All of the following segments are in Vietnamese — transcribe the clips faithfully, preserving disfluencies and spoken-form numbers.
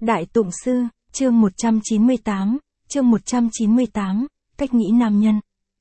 Đại Tụng Sư, chương một trăm chín mươi tám, chương một trăm chín mươi tám, cách nghĩ nam nhân.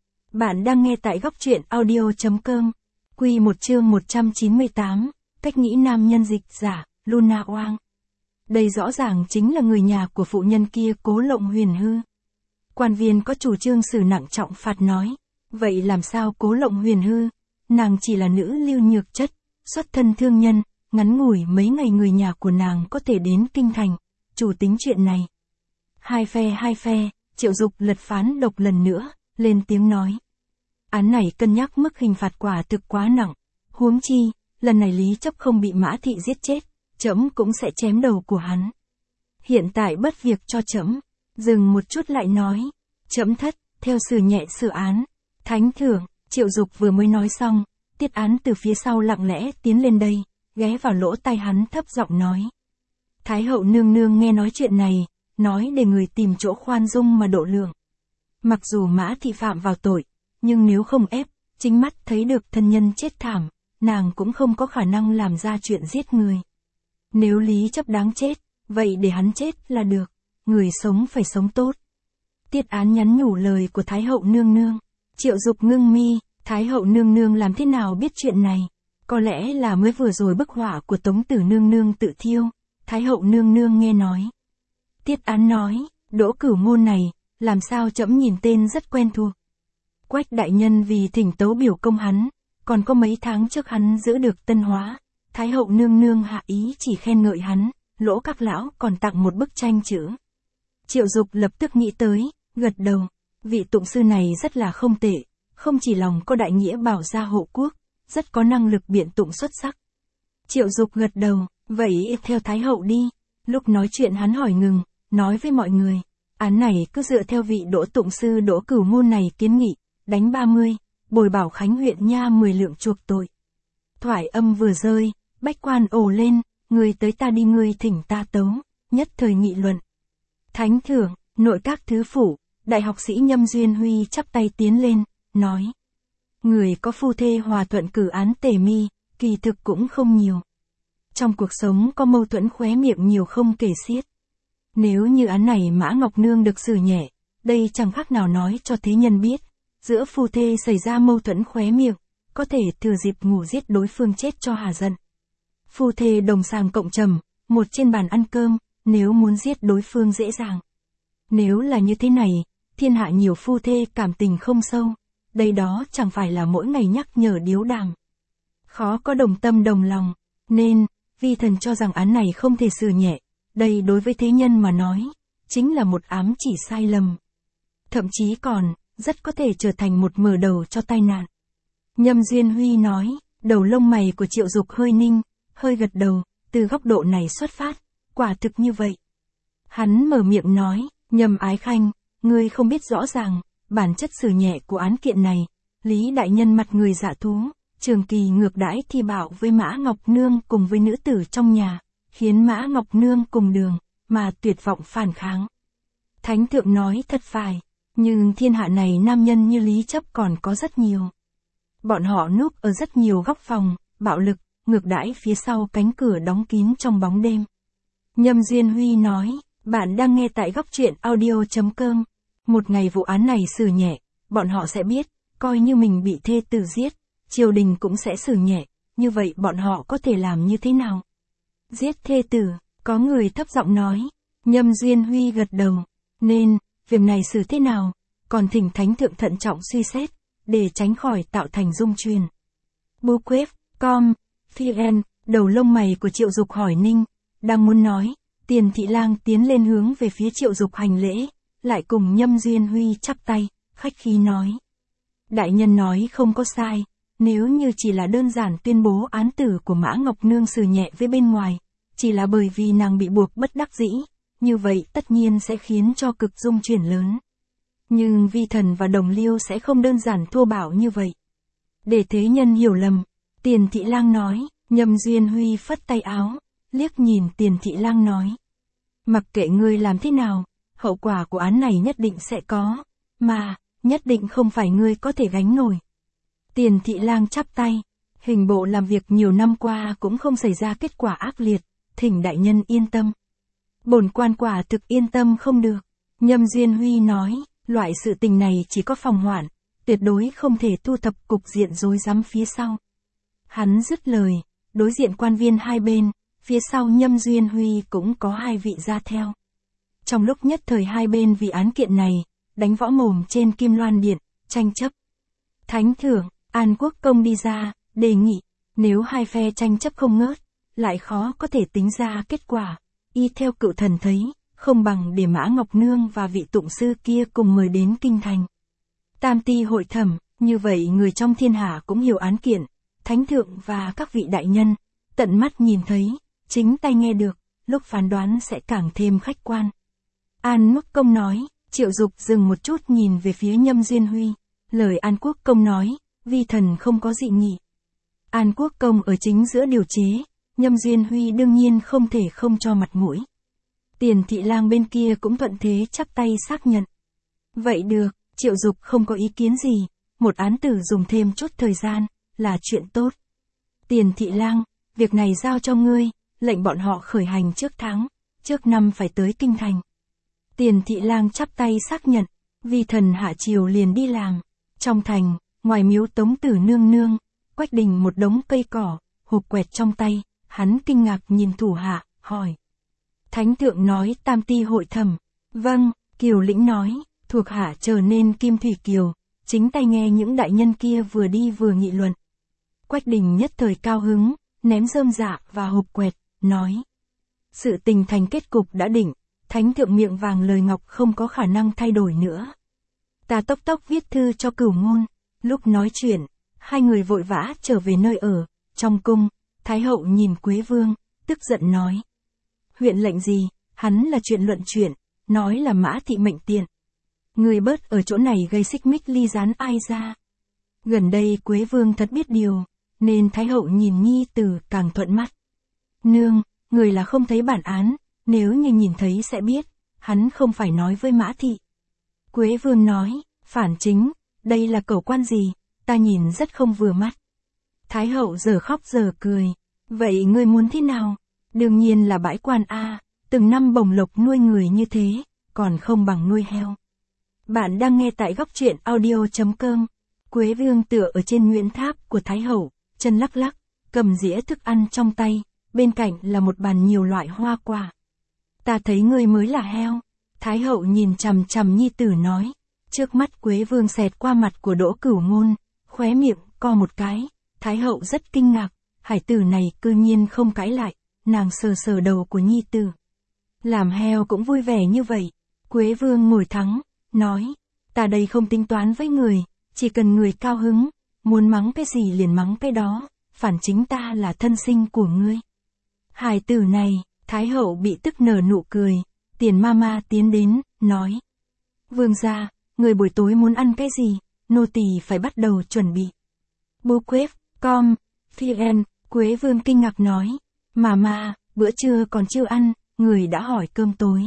Bạn đang nghe tại góc truyện audio.com, quy một chương một trăm chín mươi tám, cách nghĩ nam nhân, dịch giả, Luna Oang. Đây rõ ràng chính là người nhà của phụ nhân kia Cố Lộng Huyền Hư. Quan viên có chủ trương xử nặng trọng phạt nói, vậy làm sao Cố Lộng Huyền Hư, nàng chỉ là nữ lưu nhược chất, xuất thân thương nhân, ngắn ngủi mấy ngày người nhà của nàng có thể đến kinh thành, chủ tính chuyện này. Hai phe hai phe, Triệu Dục lật phán độc lần nữa, lên tiếng nói. Án này cân nhắc mức hình phạt quả thực quá nặng, huống chi, lần này Lý Chấp không bị Mã Thị giết chết, trẫm cũng sẽ chém đầu của hắn. Hiện tại bất việc cho trẫm, dừng một chút lại nói, trẫm thất, theo xử nhẹ xử án, thánh thượng. Triệu Dục vừa mới nói xong, Tiết Án từ phía sau lặng lẽ tiến lên đây, ghé vào lỗ tai hắn thấp giọng nói. Thái hậu nương nương nghe nói chuyện này, nói để người tìm chỗ khoan dung mà độ lượng. Mặc dù Mã Thị phạm vào tội, nhưng nếu không ép, chính mắt thấy được thân nhân chết thảm, nàng cũng không có khả năng làm ra chuyện giết người. Nếu Lý Chấp đáng chết, vậy để hắn chết là được, người sống phải sống tốt. Tiết Án nhắn nhủ lời của Thái hậu nương nương. Triệu Dục ngưng mi, Thái hậu nương nương làm thế nào biết chuyện này? Có lẽ là mới vừa rồi bức họa của Tống Tử nương nương tự thiêu, Thái hậu nương nương nghe nói. Tiết Án nói, Đỗ Cửu Ngôn này, làm sao trẫm nhìn tên rất quen thuộc. Quách đại nhân vì thỉnh tấu biểu công hắn, còn có mấy tháng trước hắn giữ được Tân Hóa, Thái hậu nương nương hạ ý chỉ khen ngợi hắn, Lỗ các lão còn tặng một bức tranh chữ. Triệu Dục lập tức nghĩ tới, gật đầu, vị tụng sư này rất là không tệ, không chỉ lòng có đại nghĩa bảo gia hộ quốc, rất có năng lực biện tụng xuất sắc. Triệu Dục gật đầu, vậy theo Thái hậu đi. Lúc nói chuyện hắn hỏi ngừng, nói với mọi người, án này cứ dựa theo vị Đỗ tụng sư Đỗ Cửu Ngôn này kiến nghị, đánh ba mươi, bồi Bảo Khánh huyện nha mười lượng chuộc tội. Thoại âm vừa rơi, bách quan ồ lên, người tới ta đi người thỉnh ta tấu, nhất thời nghị luận. Thánh thượng, nội các thứ phủ, đại học sĩ Nhâm Duyên Huy chắp tay tiến lên, nói. Người có phu thê hòa thuận cử án tề mi, kỳ thực cũng không nhiều. Trong cuộc sống có mâu thuẫn khóe miệng nhiều không kể xiết. Nếu như án này Mã Ngọc Nương được xử nhẹ, đây chẳng khác nào nói cho thế nhân biết, giữa phu thê xảy ra mâu thuẫn khóe miệng, có thể thừa dịp ngủ giết đối phương chết cho hà giận. Phu thê đồng sàng cộng trầm, một trên bàn ăn cơm, nếu muốn giết đối phương dễ dàng. Nếu là như thế này, thiên hạ nhiều phu thê cảm tình không sâu, đây đó chẳng phải là mỗi ngày nhắc nhở điếu đàm. Khó có đồng tâm đồng lòng, nên, vi thần cho rằng án này không thể xử nhẹ, đây đối với thế nhân mà nói, chính là một ám chỉ sai lầm. Thậm chí còn, rất có thể trở thành một mở đầu cho tai nạn. Nhâm Duyên Huy nói, đầu lông mày của Triệu Dục hơi ninh, hơi gật đầu, từ góc độ này xuất phát, quả thực như vậy. Hắn mở miệng nói, Nhâm Ái Khanh, ngươi không biết rõ ràng, bản chất xử nhẹ của án kiện này, Lý đại nhân mặt người dạ thú, trường kỳ ngược đãi thi bạo với Mã Ngọc Nương cùng với nữ tử trong nhà, khiến Mã Ngọc Nương cùng đường, mà tuyệt vọng phản kháng. Thánh thượng nói thật phải, nhưng thiên hạ này nam nhân như Lý Chấp còn có rất nhiều. Bọn họ núp ở rất nhiều góc phòng, bạo lực, ngược đãi phía sau cánh cửa đóng kín trong bóng đêm. Nhâm Duyên Huy nói, bạn đang nghe tại góc truyện audio.com. Một ngày vụ án này xử nhẹ, bọn họ sẽ biết, coi như mình bị thê tử giết, triều đình cũng sẽ xử nhẹ, như vậy bọn họ có thể làm như thế nào? Giết thê tử, có người thấp giọng nói, Nhâm Duyên Huy gật đầu, nên, việc này xử thế nào, còn thỉnh thánh thượng thận trọng suy xét, để tránh khỏi tạo thành dung truyền. Bookquest, com, vn, đầu lông mày của Triệu Dục hỏi ninh, đang muốn nói, Tiền Thị Lang tiến lên hướng về phía Triệu Dục hành lễ, lại cùng Nhâm Duyên Huy chắp tay, khách khí nói. Đại nhân nói không có sai, nếu như chỉ là đơn giản tuyên bố án tử của Mã Ngọc Nương xử nhẹ với bên ngoài, chỉ là bởi vì nàng bị buộc bất đắc dĩ, như vậy tất nhiên sẽ khiến cho cực dung chuyển lớn. Nhưng vi thần và đồng liêu sẽ không đơn giản thô bạo như vậy. Để thế nhân hiểu lầm, Tiền Thị Lang nói, Nhâm Duyên Huy phất tay áo, liếc nhìn Tiền Thị Lang nói. Mặc kệ ngươi làm thế nào, hậu quả của án này nhất định sẽ có, mà, nhất định không phải ngươi có thể gánh nổi. Tiền Thị Lang chắp tay, hình bộ làm việc nhiều năm qua cũng không xảy ra kết quả ác liệt, thỉnh đại nhân yên tâm. Bổn quan quả thực yên tâm không được. Nhâm Duyên Huy nói, loại sự tình này chỉ có phòng hoạn, tuyệt đối không thể thu thập cục diện rối rắm phía sau. Hắn dứt lời, đối diện quan viên hai bên, phía sau Nhâm Duyên Huy cũng có hai vị ra theo. Trong lúc nhất thời hai bên vì án kiện này, đánh võ mồm trên Kim Loan Điện, tranh chấp. Thánh thượng, An Quốc Công đi ra, đề nghị, nếu hai phe tranh chấp không ngớt, lại khó có thể tính ra kết quả. Y theo cựu thần thấy, không bằng để Mã Ngọc Nương và vị tụng sư kia cùng mời đến kinh thành. Tam ti hội thẩm, như vậy người trong thiên hạ cũng hiểu án kiện, thánh thượng và các vị đại nhân, tận mắt nhìn thấy, chính tai nghe được, lúc phán đoán sẽ càng thêm khách quan. An Quốc Công nói, Triệu Dục dừng một chút nhìn về phía Nhâm Duyên Huy, lời An Quốc Công nói, vi thần không có dị nghị. An Quốc Công ở chính giữa điều chế, Nhâm Duyên Huy đương nhiên không thể không cho mặt mũi. Tiền thị lang bên kia cũng thuận thế chắp tay xác nhận. Vậy được, Triệu Dục không có ý kiến gì, một án tử dùng thêm chút thời gian, là chuyện tốt. Tiền thị lang, việc này giao cho ngươi, lệnh bọn họ khởi hành trước tháng, trước năm phải tới kinh thành. Tiền thị lang chắp tay xác nhận, vi thần hạ chiều liền đi làm. Trong thành, ngoài miếu Tống Tử nương nương, Quách Đình một đống cây cỏ, hộp quẹt trong tay, hắn kinh ngạc nhìn thủ hạ, hỏi. Thánh thượng nói tam ti hội thẩm. Vâng, Kiều Lĩnh nói, thuộc hạ trở nên Kim Thủy Kiều, chính tay nghe những đại nhân kia vừa đi vừa nghị luận. Quách Đình nhất thời cao hứng, ném rơm dạ và hộp quẹt, nói. Sự tình thành kết cục đã định, thánh thượng miệng vàng lời ngọc không có khả năng thay đổi nữa. Ta tốc tốc viết thư cho Cửu Ngôn, lúc nói chuyện, hai người vội vã trở về nơi ở, trong cung, Thái hậu nhìn Quế Vương, tức giận nói. Huyện lệnh gì, hắn là chuyện luận chuyện, nói là Mã thị mệnh tiện. Người bớt ở chỗ này gây xích mích ly gián ai ra. Gần đây Quế Vương thật biết điều, nên Thái hậu nhìn nhi tử càng thuận mắt. Nương, người là không thấy bản án, nếu như nhìn thấy sẽ biết, hắn không phải nói với Mã thị. Quế Vương nói, phản chính, đây là cẩu quan gì, ta nhìn rất không vừa mắt. Thái hậu giờ khóc giờ cười, vậy ngươi muốn thế nào? Đương nhiên là bãi quan a, từng năm bồng lộc nuôi người như thế, còn không bằng nuôi heo. Bạn đang nghe tại góc truyện audio chấm com. Quế Vương tựa ở trên Nguyễn Tháp của Thái hậu, chân lắc lắc, cầm dĩa thức ăn trong tay, bên cạnh là một bàn nhiều loại hoa quả. Ta thấy ngươi mới là heo. Thái hậu nhìn chằm chằm nhi tử nói. Trước mắt Quế Vương xẹt qua mặt của Đỗ Cửu Ngôn, khóe miệng co một cái. Thái hậu rất kinh ngạc, hải tử này cư nhiên không cãi lại, nàng sờ sờ đầu của nhi tử. Làm heo cũng vui vẻ như vậy. Quế Vương ngồi thắng, nói, ta đây không tính toán với người, chỉ cần người cao hứng, muốn mắng cái gì liền mắng cái đó, phản chính ta là thân sinh của ngươi. Hải tử này, Thái hậu bị tức nở nụ cười, Tiền Mama tiến đến, nói. Vương gia, người buổi tối muốn ăn cái gì, nô tỳ phải bắt đầu chuẩn bị. Bookquép, com, vn, Quế Vương kinh ngạc nói. Mama, bữa trưa còn chưa ăn, người đã hỏi cơm tối.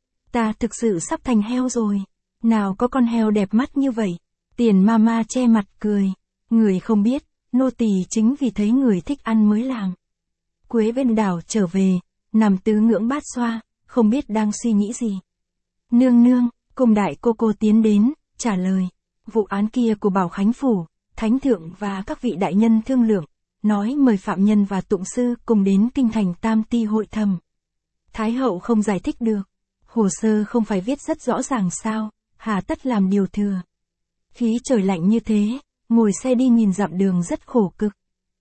Ta thực sự sắp thành heo rồi, nào có con heo đẹp mắt như vậy. Tiền Mama che mặt cười, người không biết, nô tỳ chính vì thấy người thích ăn mới làm. Quế Viên đảo trở về, nằm tứ ngưỡng bát xoa, không biết đang suy nghĩ gì. Nương nương, cùng đại cô cô tiến đến, trả lời. Vụ án kia của Bảo Khánh Phủ, Thánh Thượng và các vị đại nhân thương lượng, nói mời phạm nhân và tụng sư cùng đến kinh thành tam ti hội thẩm. Thái hậu không giải thích được. Hồ sơ không phải viết rất rõ ràng sao, hà tất làm điều thừa. Khí trời lạnh như thế, ngồi xe đi nghìn dặm đường rất khổ cực.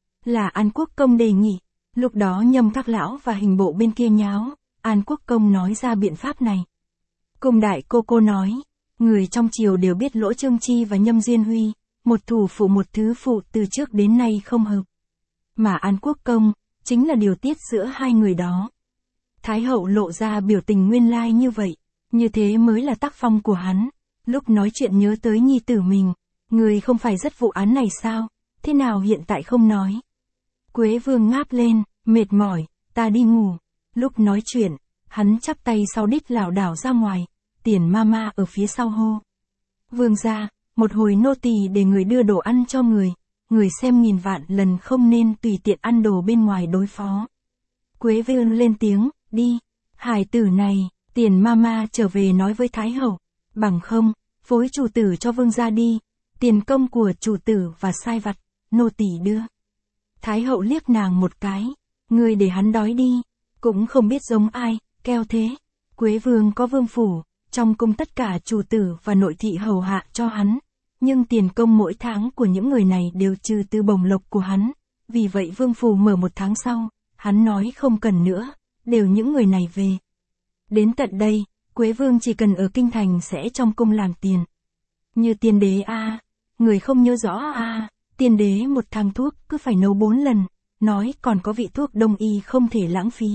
Là An Quốc Công đề nghị. Lúc đó Nhâm các lão và hình bộ bên kia nháo, An Quốc Công nói ra biện pháp này. Cung đại cô cô nói, người trong triều đều biết Lỗ Trương Chi và Nhâm Duyên Huy, một thủ phụ một thứ phụ từ trước đến nay không hợp. Mà An Quốc Công, chính là điều tiết giữa hai người đó. Thái hậu lộ ra biểu tình nguyên lai như vậy, như thế mới là tác phong của hắn. Lúc nói chuyện nhớ tới nhi tử mình, người không phải rất vụ án này sao, thế nào hiện tại không nói. Quế Vương ngáp lên, mệt mỏi, ta đi ngủ. Lúc nói chuyện, hắn chắp tay sau đít lảo đảo ra ngoài, Tiền Mama ở phía sau hô. Vương gia, một hồi nô tỳ để người đưa đồ ăn cho người, người xem nghìn vạn lần không nên tùy tiện ăn đồ bên ngoài đối phó. Quế Vương lên tiếng, đi. Hải tử này, Tiền Mama trở về nói với Thái hậu, bằng không, phối chủ tử cho vương gia đi, tiền công của chủ tử và sai vặt, nô tỳ đưa. Thái hậu liếc nàng một cái, ngươi để hắn đói đi, cũng không biết giống ai, keo thế. Quế vương có vương phủ, trong cung tất cả chủ tử và nội thị hầu hạ cho hắn, nhưng tiền công mỗi tháng của những người này đều trừ từ bổng lộc của hắn, vì vậy vương phủ mở một tháng sau, hắn nói không cần nữa, đều những người này về. Đến tận đây, Quế vương chỉ cần ở kinh thành sẽ trong cung làm tiền. Như tiên đế a, à, người không nhớ rõ a, à, tiên đế một thang thuốc cứ phải nấu bốn lần, nói còn có vị thuốc đông y không thể lãng phí.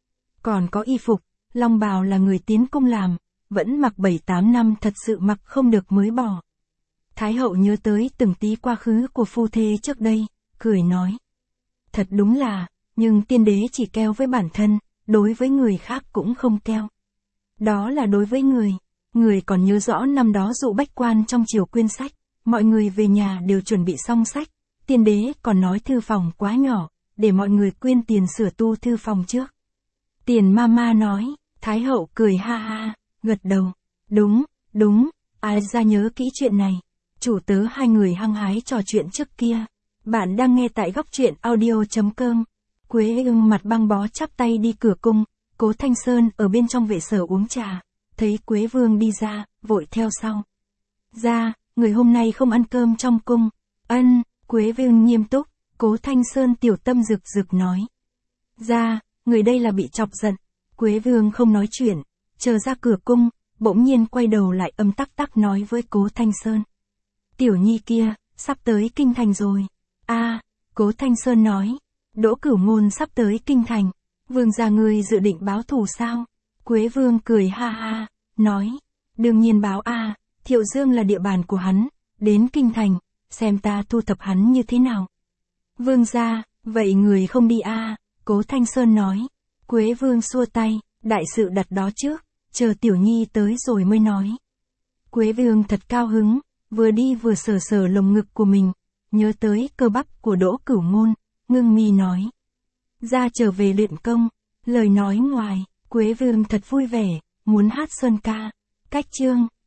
Còn có y phục, long bào là người tiến cung làm, vẫn mặc bảy tám năm thật sự mặc không được mới bỏ. Thái hậu nhớ tới từng tí quá khứ của phu thê trước đây, cười nói. Thật đúng là, nhưng tiên đế chỉ keo với bản thân, đối với người khác cũng không keo. Đó là đối với người, người còn nhớ rõ năm đó dụ bách quan trong triều quyên sách, mọi người về nhà đều chuẩn bị xong sách, tiên đế còn nói thư phòng quá nhỏ, để mọi người quyên tiền sửa tu thư phòng trước. Tiền Mama nói, Thái hậu cười ha ha, gật đầu, đúng, đúng, ai ra nhớ kỹ chuyện này. Chủ tớ hai người hăng hái trò chuyện trước kia. Bạn đang nghe tại góc truyện audio chấm com. Quế ưng mặt băng bó chắp tay đi cửa cung, Cố Thanh Sơn ở bên trong vệ sở uống trà, thấy Quế vương đi ra, vội theo sau. Ra, người hôm nay không ăn cơm trong cung. Ân, Quế vương nghiêm túc, Cố Thanh Sơn tiểu tâm rực rực nói. Ra, người đây là bị chọc giận. Quế vương không nói chuyện, chờ ra cửa cung, bỗng nhiên quay đầu lại âm tắc tắc nói với Cố Thanh Sơn. Tiểu nhi kia, sắp tới kinh thành rồi. A, à, Cố Thanh Sơn nói, Đỗ Cửu Ngôn sắp tới kinh thành, vương gia ngươi dự định báo thù sao? Quế vương cười ha ha, nói, đương nhiên báo a, à, Thiệu Dương là địa bàn của hắn, đến kinh thành, xem ta thu thập hắn như thế nào. Vương gia, vậy người không đi a? À, Cố Thanh Sơn nói. Quế vương xua tay, đại sự đặt đó trước, chờ tiểu nhi tới rồi mới nói. Quế vương thật cao hứng, vừa đi vừa sờ sờ lồng ngực của mình, nhớ tới cơ bắp của Đỗ Cửu Ngôn, ngưng mi nói. Ra trở về luyện công, lời nói ngoài, Quế vương thật vui vẻ, muốn hát sơn ca. Cách chương